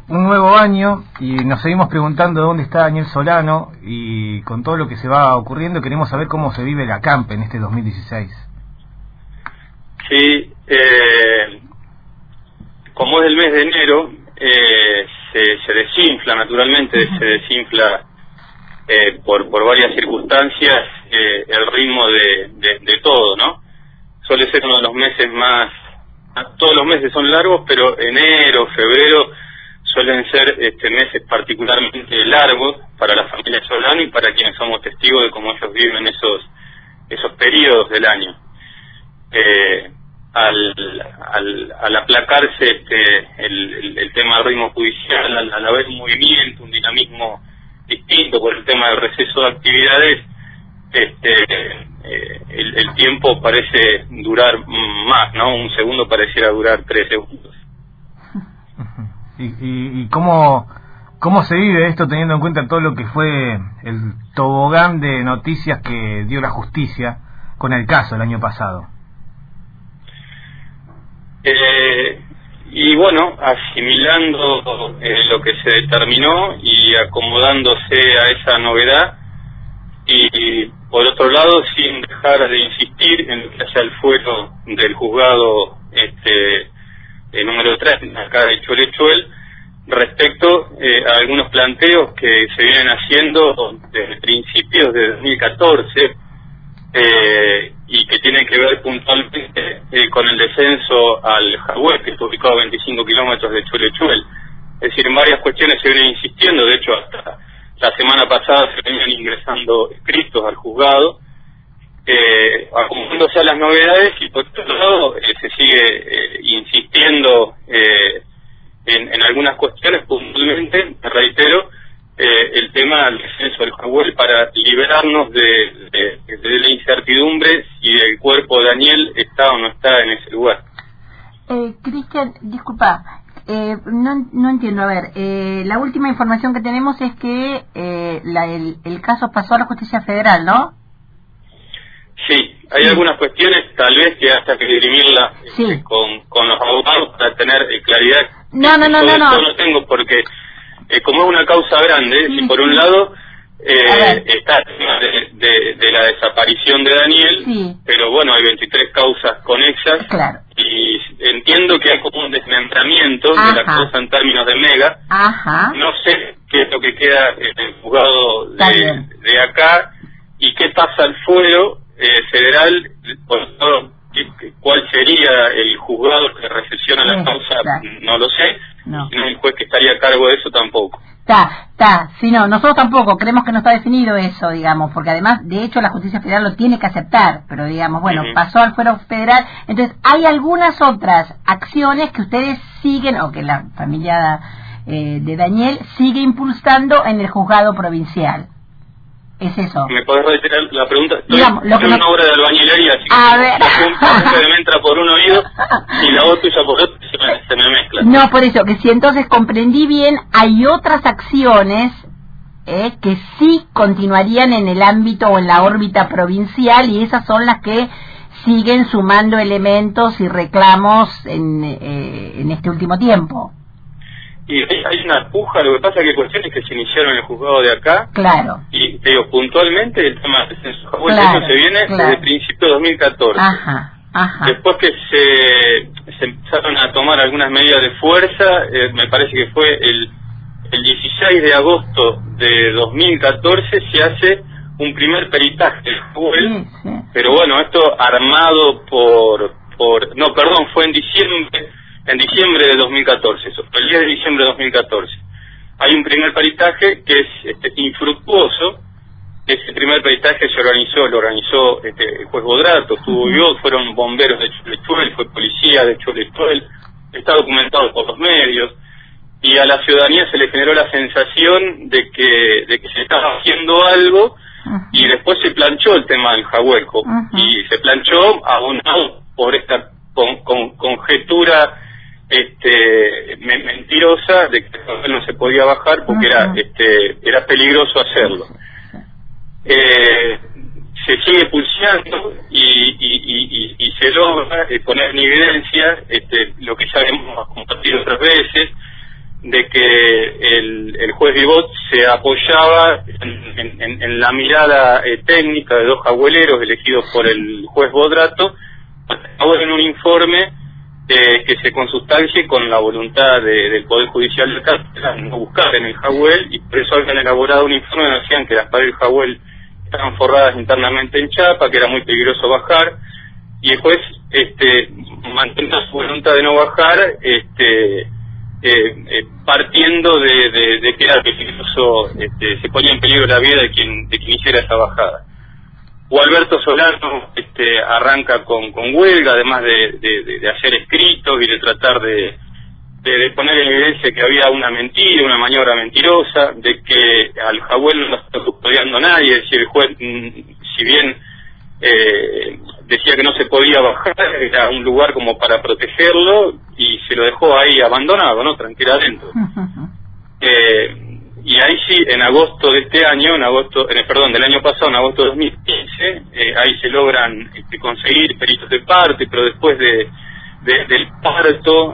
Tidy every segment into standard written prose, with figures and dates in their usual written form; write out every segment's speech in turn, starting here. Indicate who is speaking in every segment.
Speaker 1: un nuevo año y nos seguimos preguntando dónde está Daniel Solano, y con todo lo que se va ocurriendo queremos saber cómo se vive la CAMP en este 2016.
Speaker 2: Sí, como es el mes de enero, se desinfla naturalmente, se desinfla por varias circunstancias el ritmo de todo, ¿no? Suele ser uno de los meses más, todos los meses son largos, pero enero, febrero suelen ser meses particularmente largos para la familia Solano y para quienes somos testigos de cómo ellos viven esos periodos del año. Al aplacarse el tema del ritmo judicial, al haber un movimiento, un dinamismo distinto por el tema del receso de actividades, el tiempo parece durar más, ¿no? Un segundo pareciera durar 3 segundos.
Speaker 1: ¿Y cómo se vive esto teniendo en cuenta todo lo que fue el tobogán de noticias que dio la justicia con el caso el año pasado?
Speaker 2: Y bueno, asimilando lo que se determinó y acomodándose a esa novedad, y por otro lado sin dejar de insistir en lo que hace al fuero del juzgado número 3 acá de Cholechuel respecto a algunos planteos que se vienen haciendo desde principios de 2014 y que tienen que ver puntualmente con el descenso al Jagüel, que está ubicado a 25 kilómetros de Cholechuel. Es decir, en varias cuestiones se vienen insistiendo, de hecho hasta la semana pasada se venían ingresando escritos al juzgado, acomodándose a las novedades, y por otro lado se sigue insistiendo en algunas cuestiones, puntualmente, reitero, el tema del descenso del Jagüel para liberarnos de la incertidumbre si el cuerpo de Daniel está o no está en ese lugar.
Speaker 3: Cristian, disculpa, no entiendo. A ver, la última información que tenemos es que el caso pasó a la Justicia Federal, ¿no?
Speaker 2: Sí, hay algunas cuestiones tal vez que hasta que dirimirlas con los abogados para tener claridad.
Speaker 3: No.
Speaker 2: Yo no tengo, porque como es una causa grande, y por un lado está el tema de la desaparición de Daniel, pero bueno, hay 23 causas conexas,
Speaker 3: claro,
Speaker 2: y entiendo que hay como un desmembramiento de la causa en términos de mega. No sé qué es lo que queda en el juzgado de acá y qué pasa al fuero federal, por todo, cuál sería el juzgado que recepciona la causa, no lo sé. No el juez que estaría a cargo de eso tampoco.
Speaker 3: Sí, no, nosotros tampoco creemos que no está definido eso, digamos, porque además, de hecho, la Justicia Federal lo tiene que aceptar, pero digamos, bueno, pasó al fuero federal. Entonces, hay algunas otras acciones que ustedes siguen, o que la familia de Daniel sigue impulsando en el juzgado provincial. Es eso.
Speaker 2: ¿Me podés reiterar la pregunta?
Speaker 3: Digamos,
Speaker 2: Estoy en una obra de albañilería, así que me entra por un oído y la voz tuya por otro se me mezcla.
Speaker 3: No, por eso, que si entonces comprendí bien, hay otras acciones que sí continuarían en el ámbito o en la órbita provincial, y esas son las que siguen sumando elementos y reclamos en este último tiempo.
Speaker 2: Y hay una puja, lo que pasa es que hay cuestiones que se iniciaron en el juzgado de acá.
Speaker 3: Claro. Y
Speaker 2: te digo, puntualmente el tema del descenso eso se viene desde el principio de 2014. Después que se empezaron a tomar algunas medidas de fuerza, me parece que fue el 16 de agosto de 2014 se hace un primer peritaje del Jagüel, pero bueno, esto armado fue en diciembre de 2014, eso fue el 10 de diciembre de 2014. Hay un primer peritaje que es infructuoso. Ese primer peritaje lo organizó el juez Bodrato, estuvo yo, fueron bomberos de Cholechuel, fue policía de Cholechuel, está documentado por los medios, y a la ciudadanía se le generó la sensación de que se estaba haciendo algo, y después se planchó el tema del Jagüel, y se planchó abonado por esta conjetura mentirosa de que no se podía bajar porque era peligroso hacerlo. Se sigue pulseando y se logra poner en evidencia lo que ya hemos compartido otras veces, de que el juez Vivot se apoyaba en la mirada técnica de 2 jagüeleros elegidos por el juez Bodrato, ahora en un informe que se consustancie con la voluntad del Poder Judicial de Cátedra, no buscar en el jagüel, y por eso habían elaborado un informe donde decían que las paredes del jagüel estaban forradas internamente en chapa, que era muy peligroso bajar, y el juez manteniendo su voluntad de no bajar, partiendo de que era peligroso, se ponía en peligro la vida de quien hiciera esa bajada. Gualberto Solano arranca con huelga, además de hacer escritos y de tratar de poner en evidencia que había una mentira, una maniobra mentirosa, de que al jagüel no está custodiando nadie, es decir, el juez, si bien decía que no se podía bajar, era un lugar como para protegerlo y se lo dejó ahí abandonado, ¿no? Tranquilo adentro. Y ahí sí, en agosto de este año, del año pasado, en agosto de 2015, ahí se logran conseguir peritos de parte, pero después del parto,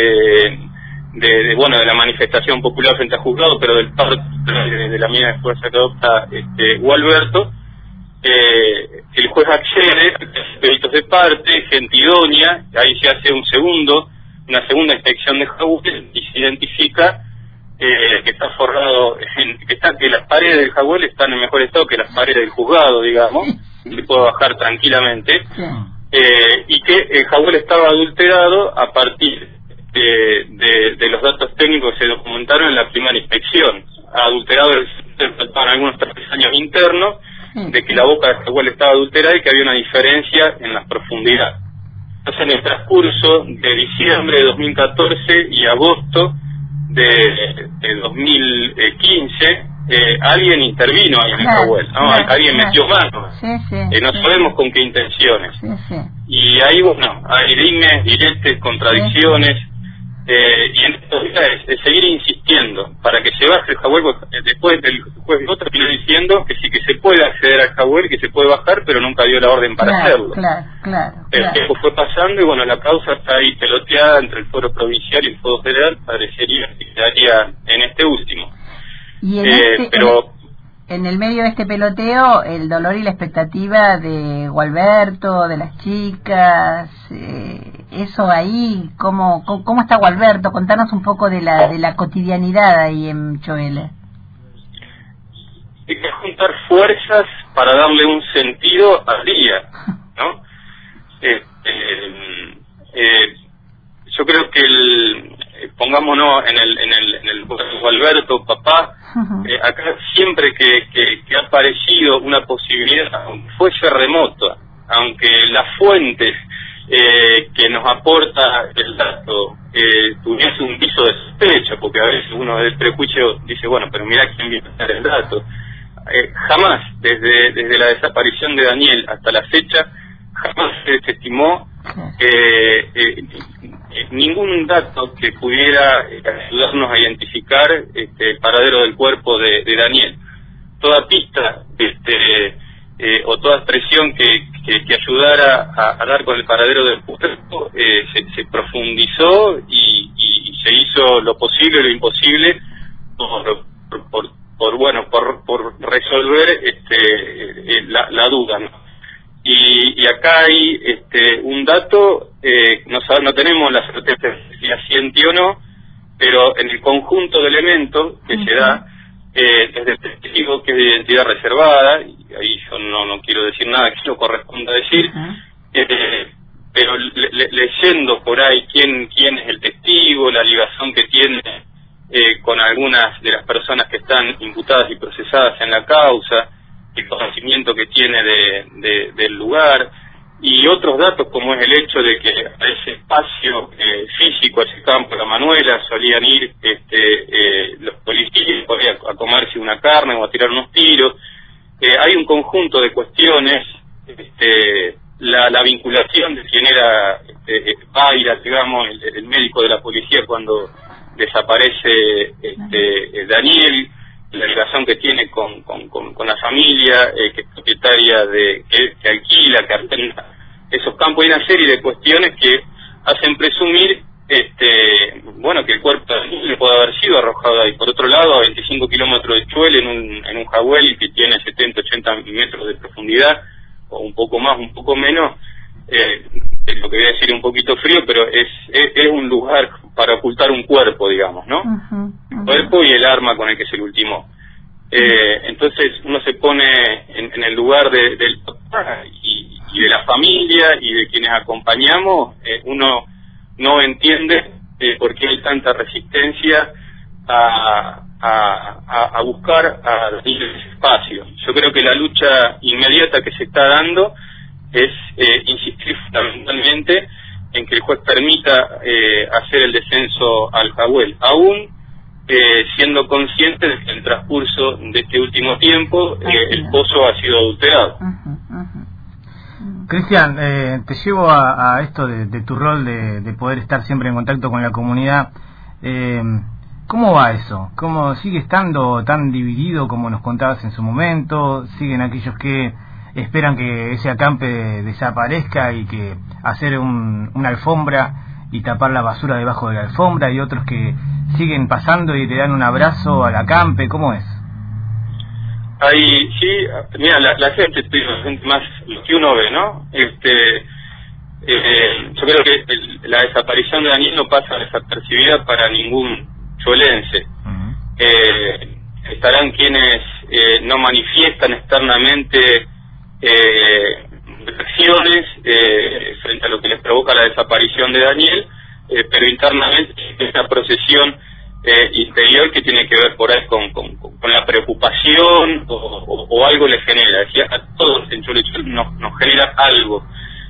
Speaker 2: de la manifestación popular frente al juzgado, pero del parto de la medida de fuerza que adopta Gualberto, el juez accede a peritos de parte, gente idónea, ahí se hace una segunda inspección de jagüel y se identifica que está forrado, que las paredes del jagüel están en mejor estado que las paredes del juzgado, digamos, se puede bajar tranquilamente, y que el jagüel estaba adulterado a partir de los datos técnicos que se documentaron en la primera inspección. Adulterado faltaban algunos travesaños internos, de que la boca del jagüel estaba adulterada y que había una diferencia en las profundidades. Entonces, en el transcurso de diciembre de 2014 y agosto de 2015, alguien intervino ahí en el jagüel, ¿no? Alguien metió mano. No sabemos con qué intenciones. Y ahí, hay dimes, diretes, contradicciones, y en estos días es seguir insistiendo para que se baje el jagüel. Después el juez terminó diciendo que sí, que se puede acceder al jagüel, que se puede bajar, pero nunca dio la orden para hacerlo. El tiempo fue pasando y la causa está ahí peloteada entre el Foro Provincial y el Foro Federal. Parecería que quedaría en este último.
Speaker 3: Y en el medio de este peloteo, el dolor y la expectativa de Gualberto, de las chicas, eso ahí, ¿cómo está Gualberto? Contanos un poco de la cotidianidad ahí en Choele.
Speaker 2: Hay que juntar fuerzas para darle un sentido al día, ¿no? Yo creo que pongámonos en el Gualberto, papá, acá siempre que ha aparecido una posibilidad, aunque fuese remota, aunque las fuentes que nos aporta el dato tuviese un piso de sospecha, porque a veces uno del prejuicio dice, pero mirá quién viene a dar el dato. Jamás, desde la desaparición de Daniel hasta la fecha, jamás se estimó ningún dato que pudiera ayudarnos a identificar el paradero del cuerpo de Daniel. Toda pista o toda expresión que ayudara a dar con el paradero del cuerpo se profundizó y se hizo lo posible y lo imposible por resolver la duda, ¿no? Y acá hay un dato, no tenemos la certeza de si asiente o no, pero en el conjunto de elementos que se da desde el testigo, que es de identidad reservada, y ahí yo no quiero decir nada que no corresponda decir, pero leyendo por ahí quién es el testigo, la ligación que tiene con algunas de las personas que están imputadas y procesadas en la causa, el conocimiento que tiene del lugar, y otros datos como es el hecho de que a ese espacio físico, a ese campo, la Manuela, solían ir los policías a comerse una carne o a tirar unos tiros. Hay un conjunto de cuestiones, la vinculación de quien era Baira, digamos, el médico de la policía cuando desaparece Daniel, la relación que tiene con la familia, que es propietaria que alquila, que arrenda esos campos. Hay una serie de cuestiones que hacen presumir bueno, que el cuerpo le puede haber sido arrojado ahí. Por otro lado, a 25 kilómetros de Chuel, en un jahuel que tiene 70, 80 metros de profundidad, o un poco más, un poco menos, lo que voy a decir un poquito frío, pero es un lugar para ocultar un cuerpo, digamos, ¿no? El cuerpo y el arma con el que se lo ultimó. Entonces uno se pone en el lugar del papá y de la familia y de quienes acompañamos. Uno no entiende por qué hay tanta resistencia a buscar a ese espacio. Yo creo que la lucha inmediata que se está dando es insistir fundamentalmente en que el juez permita hacer el descenso al jahuel, aún siendo consciente de que en el transcurso de este último tiempo el pozo ha sido adulterado.
Speaker 1: Cristian, te llevo a esto de tu rol de poder estar siempre en contacto con la comunidad. ¿Cómo va eso? ¿Cómo sigue estando tan dividido como nos contabas en su momento? ¿Siguen aquellos que esperan que ese acampe desaparezca y que hacer una alfombra y tapar la basura debajo de la alfombra, y otros que siguen pasando y te dan un abrazo al acampe? ¿Cómo es?
Speaker 2: Ahí sí, mira, la gente más lo que uno ve, ¿no? Yo creo que la desaparición de Daniel no pasa desapercibida para ningún chuelense. Estarán quienes no manifiestan externamente reacciones frente a lo que les provoca la desaparición de Daniel, pero internamente esta procesión interior que tiene que ver por ahí con la preocupación o algo le genera. Decía, a todos en Chulechuel nos genera algo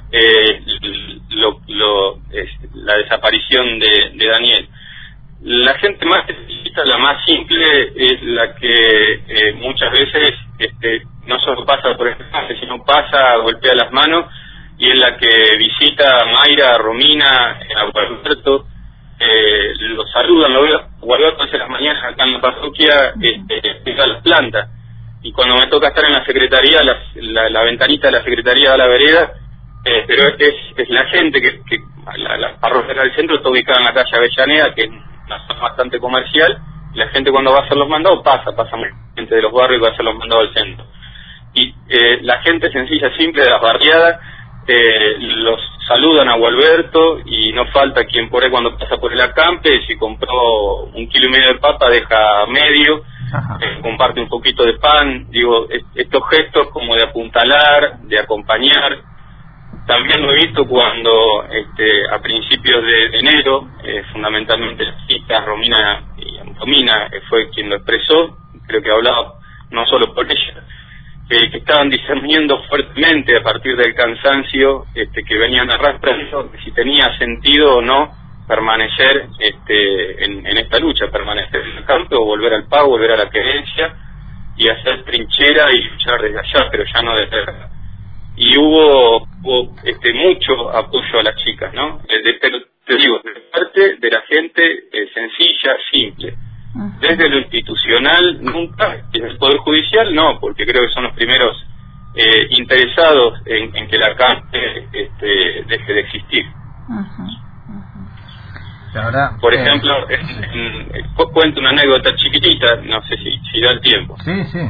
Speaker 2: la desaparición de Daniel. La gente más necesita, la más simple, es la que muchas veces no solo pasa por este pase, sino pasa, golpea las manos, y es la que visita a Mayra, a Romina, a Gualberto, lo saludan, Gualberto hace las mañanas acá en la parroquia, pega las plantas, y cuando me toca estar en la secretaría, la ventanita de la secretaría da la vereda, pero es la gente que la parroquia del centro está ubicada en la calle Avellaneda, que es una zona bastante comercial, y la gente cuando va a hacer los mandados pasa mucha gente de los barrios que va a hacer los mandados al centro, y la gente sencilla, simple de las barriadas, los saludan a Gualberto, y no falta quien por ahí cuando pasa por el acampe, si compró 1,5 kilos de papa deja medio, comparte un poquito de pan. Digo, estos gestos como de apuntalar, de acompañar. También lo he visto cuando a principios de enero, fundamentalmente la chica Romina fue quien lo expresó, creo que hablaba no solo por ella, que estaban discerniendo fuertemente a partir del cansancio que venían arrastrando, si tenía sentido o no permanecer en esta lucha, permanecer en el campo o volver al pago, volver a la creencia y hacer trinchera y luchar desde allá, pero ya no desde acá. Y hubo mucho apoyo a las chicas, ¿no? Pero te digo, de parte de la gente sencilla, simple. Desde lo institucional nunca, desde el Poder Judicial no, porque creo que son los primeros interesados en que la acampe deje de existir.
Speaker 1: La verdad,
Speaker 2: por ejemplo, cuento una anécdota chiquitita, no sé si da el tiempo.
Speaker 1: Sí, sí.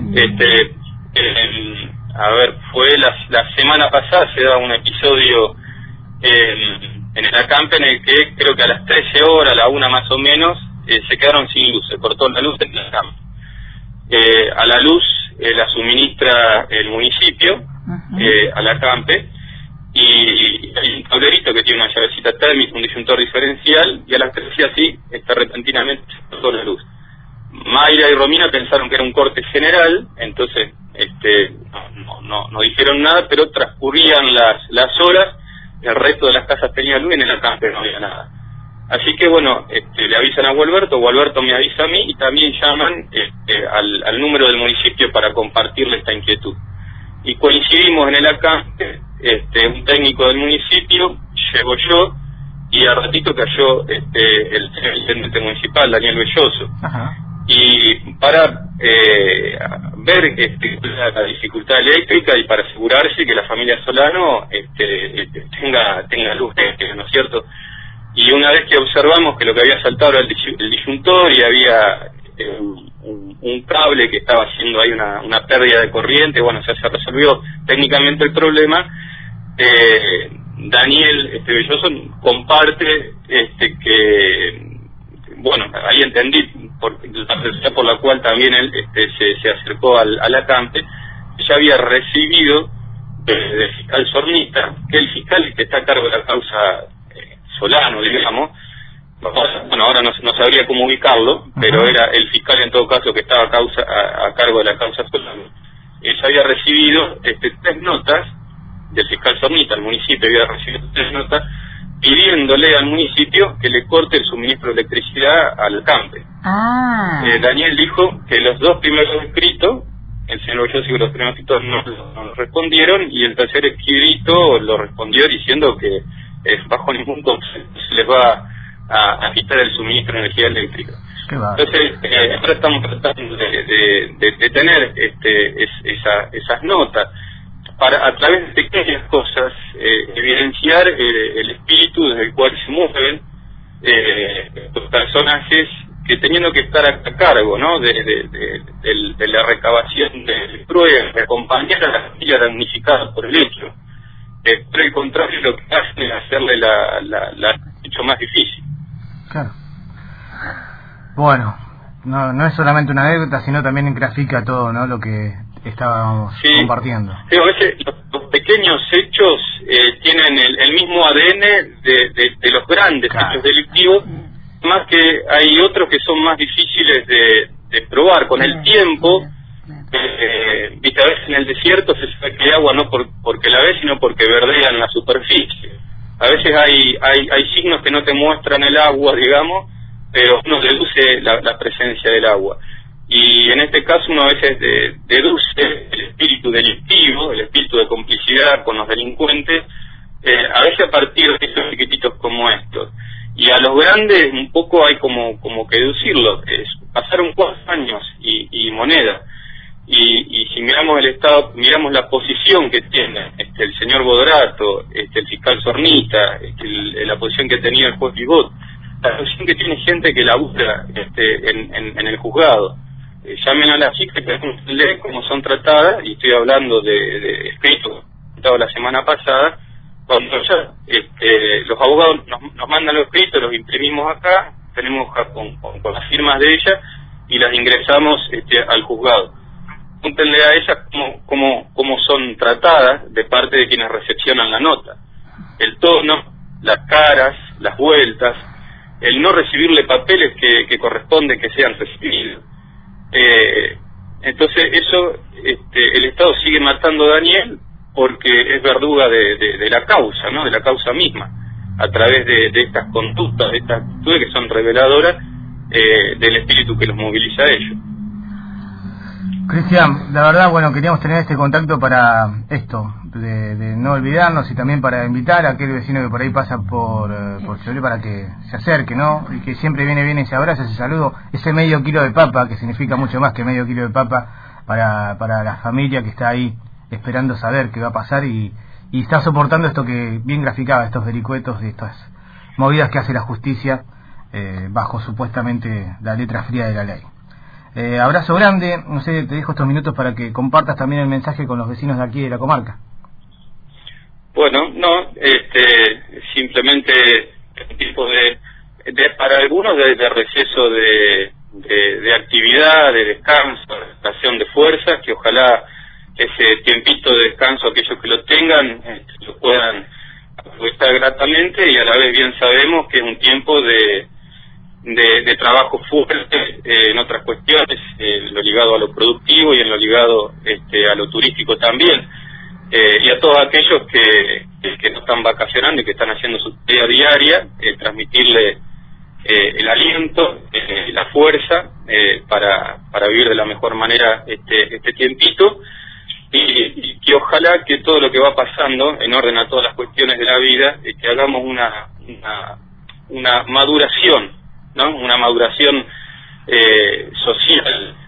Speaker 2: A ver, fue la semana pasada se da un episodio en el acampe en el que creo que a las 13 horas, a la 1 más o menos, se quedaron sin luz, se cortó la luz en el acampe. A la luz la suministra el municipio al acampe, y hay un tablerito que tiene una llavecita térmica, un disyuntor diferencial, y a las 13 así, repentinamente se cortó la luz. Mayra y Romina pensaron que era un corte general, entonces no dijeron nada, pero transcurrían las horas, el resto de las casas tenía luz, en el acampe no había nada. Así que bueno, le avisan a Gualberto me avisa a mí, y también llaman al número del municipio para compartirle esta inquietud. Y coincidimos en el acampe, un técnico del municipio, llego yo, y al ratito cayó el intendente municipal, Daniel Belloso. Y para ver la dificultad eléctrica y para asegurarse que la familia Solano tenga luz, ¿no es cierto? y una vez que observamos que lo que había saltado era el disyuntor y había un cable que estaba haciendo ahí una pérdida de corriente, bueno, se resolvió técnicamente el problema. Daniel Belloso comparte que, bueno, ahí entendí la necesidad por la cual también él se acercó al acampe. Ya había recibido del fiscal Zornita, que el fiscal que está a cargo de la causa Solano, digamos, bueno, ahora no sabría cómo ubicarlo, pero era el fiscal en todo caso que estaba a cargo de la causa Solano. Él había recibido 3 notas del fiscal Zornita, el municipio había recibido 3 notas pidiéndole al municipio que le corte el suministro de electricidad al campe. Daniel dijo que los 2 primeros escritos, el señor Belloso y los primeros escritos no respondieron, y el tercer escrito lo respondió diciendo que bajo ningún concepto se les va a quitar el suministro de energía eléctrica. Entonces, ahora estamos tratando de tener esas notas para, a través de pequeñas cosas, evidenciar el espíritu desde el cual se mueven los personajes que, teniendo que estar a cargo, ¿no?, de la recabación de pruebas, de acompañar a la familia damnificada por el hecho, por el contrario, lo que hacen es hacerle la hecho más difícil.
Speaker 1: Claro. Bueno, no es solamente una anécdota, sino también grafica todo, ¿no?, lo que estábamos compartiendo.
Speaker 2: Sí, a veces los pequeños hechos tienen el mismo ADN de los grandes hechos delictivos, más que hay otros que son más difíciles de probar. Con el tiempo, viste, a veces en el desierto se sabe que hay agua no porque la ves, sino porque verdea en la superficie. A veces hay signos que no te muestran el agua, digamos, pero uno deduce la presencia del agua. Y en este caso uno a veces deduce el espíritu delictivo, el espíritu de complicidad con los delincuentes, a veces a partir de estos chiquititos como estos. Y a los grandes un poco hay como que deducirlo. Pasaron 4 años y moneda. Y si miramos el Estado, miramos la posición que tiene el señor Bodorato, el fiscal Zornita, la posición que tenía el juez Pivot, la posición que tiene gente que labura en el juzgado. Llamen a las chicas, pregúntenle cómo son tratadas, y estoy hablando de escritos dado la semana pasada, cuando ya los abogados nos mandan los escritos, los imprimimos acá, tenemos con las firmas de ellas y las ingresamos al juzgado. Pregúntenle a ellas cómo son tratadas de parte de quienes recepcionan la nota. El tono, las caras, las vueltas, el no recibirle papeles que corresponde que sean recibidos. Entonces eso, el Estado sigue matando a Daniel porque es verduga de la causa, ¿no?, de la causa misma, a través de estas conductas, de estas actitudes que son reveladoras del espíritu que los moviliza a ellos.
Speaker 1: Cristian, la verdad, bueno, queríamos tener este contacto para esto, de no olvidarnos, y también para invitar a aquel vecino que por ahí pasa por Chevrolet para que se acerque, ¿no?, y que siempre viene y se abraza, ese saludo, ese medio kilo de papa, que significa mucho más que medio kilo de papa para la familia que está ahí esperando saber qué va a pasar y está soportando esto que bien graficaba, estos vericuetos de estas movidas que hace la justicia bajo supuestamente la letra fría de la ley. Abrazo grande, no sé, te dejo estos minutos para que compartas también el mensaje con los vecinos de aquí de la comarca.
Speaker 2: Bueno, simplemente un tipo para algunos de receso de actividad, de descanso, de estación de fuerzas, que ojalá ese tiempito de descanso, aquellos que lo tengan, lo puedan aprovechar gratamente, y a la vez bien sabemos que es un tiempo de trabajo fuerte en otras cuestiones, lo ligado a lo productivo y en lo ligado a lo turístico también, y a todos aquellos que no están vacacionando y que están haciendo su tarea diaria, transmitirle el aliento, la fuerza para vivir de la mejor manera este tiempito, y que ojalá que todo lo que va pasando en orden a todas las cuestiones de la vida, que hagamos una maduración, ¿no?, una maduración social,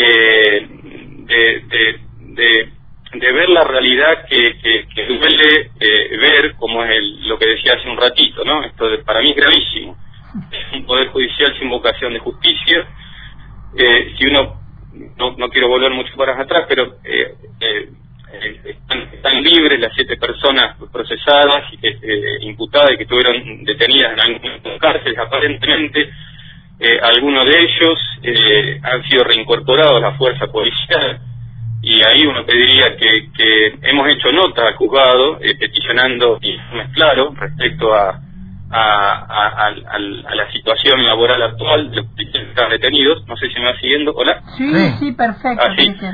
Speaker 2: de ver la realidad que duele ver, como es lo que decía hace un ratito, ¿no? Esto para mí es gravísimo. si uno, no quiero volver mucho para atrás, pero están libres las 7 personas procesadas, imputadas y que estuvieron detenidas en algunas cárceles. Aparentemente, algunos de ellos han sido reincorporados a la fuerza policial, y ahí uno pediría que hemos hecho nota al juzgado peticionando informes claros respecto a la situación laboral actual de los que están detenidos. No sé si me va siguiendo. ¿Hola?
Speaker 3: Sí, perfecto.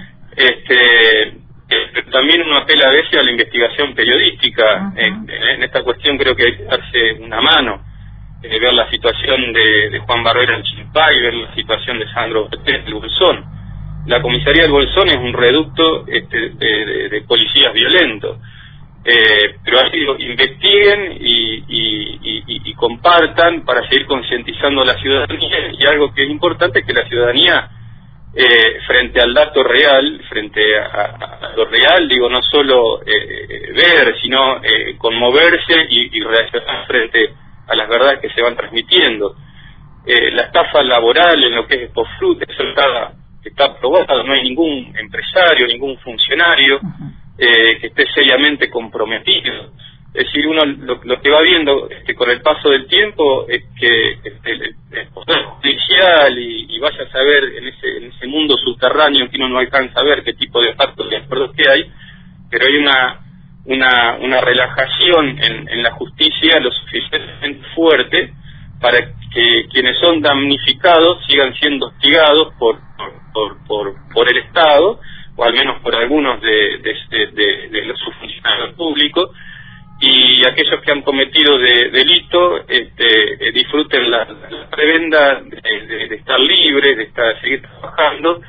Speaker 2: También uno apela a veces a la investigación periodística. En esta cuestión creo que hay que darse una mano, ver la situación de Juan Barrera en Chimpay, ver la situación de Sandro Cortés del Bolsón. La comisaría del Bolsón es un reducto de policías violentos. Pero así digo, investiguen y compartan para seguir concientizando a la ciudadanía. Y algo que es importante es que la ciudadanía, frente al dato real, frente a lo real, digo, no solo ver, sino conmoverse y reaccionar frente a las verdades que se van transmitiendo. La estafa laboral en lo que es Expoflut, eso está aprobado. No hay ningún empresario, ningún funcionario que esté seriamente comprometido. Es decir, uno lo que va viendo con el paso del tiempo es que el poder judicial y vaya a saber en ese mundo subterráneo que uno no alcanza a ver qué tipo de pactos y acuerdos que hay, pero hay una relajación en la justicia lo suficientemente fuerte para que quienes son damnificados sigan siendo hostigados por el Estado, o al menos por algunos de sus funcionarios públicos, y aquellos que han cometido delito disfruten la prebenda de estar libres, de seguir trabajando,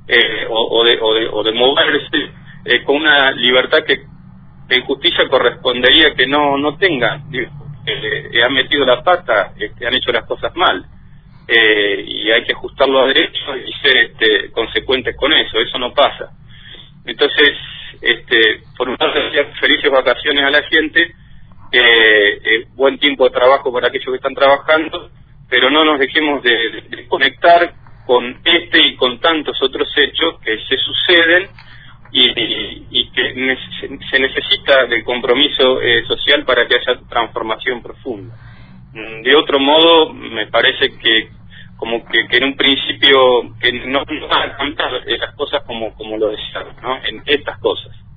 Speaker 2: o de moverse con una libertad que en justicia correspondería que no tengan. Han metido la pata, han hecho las cosas mal, y hay que ajustarlo a derecho y ser consecuentes con eso no pasa. Entonces, por un lado, felices vacaciones a la gente, buen tiempo de trabajo para aquellos que están trabajando, pero no nos dejemos de conectar con y con tantos otros hechos que se suceden y que se necesita del compromiso social para que haya transformación profunda. De otro modo, me parece que en un principio que no van a cantar las cosas como lo desearon, ¿no? En estas cosas.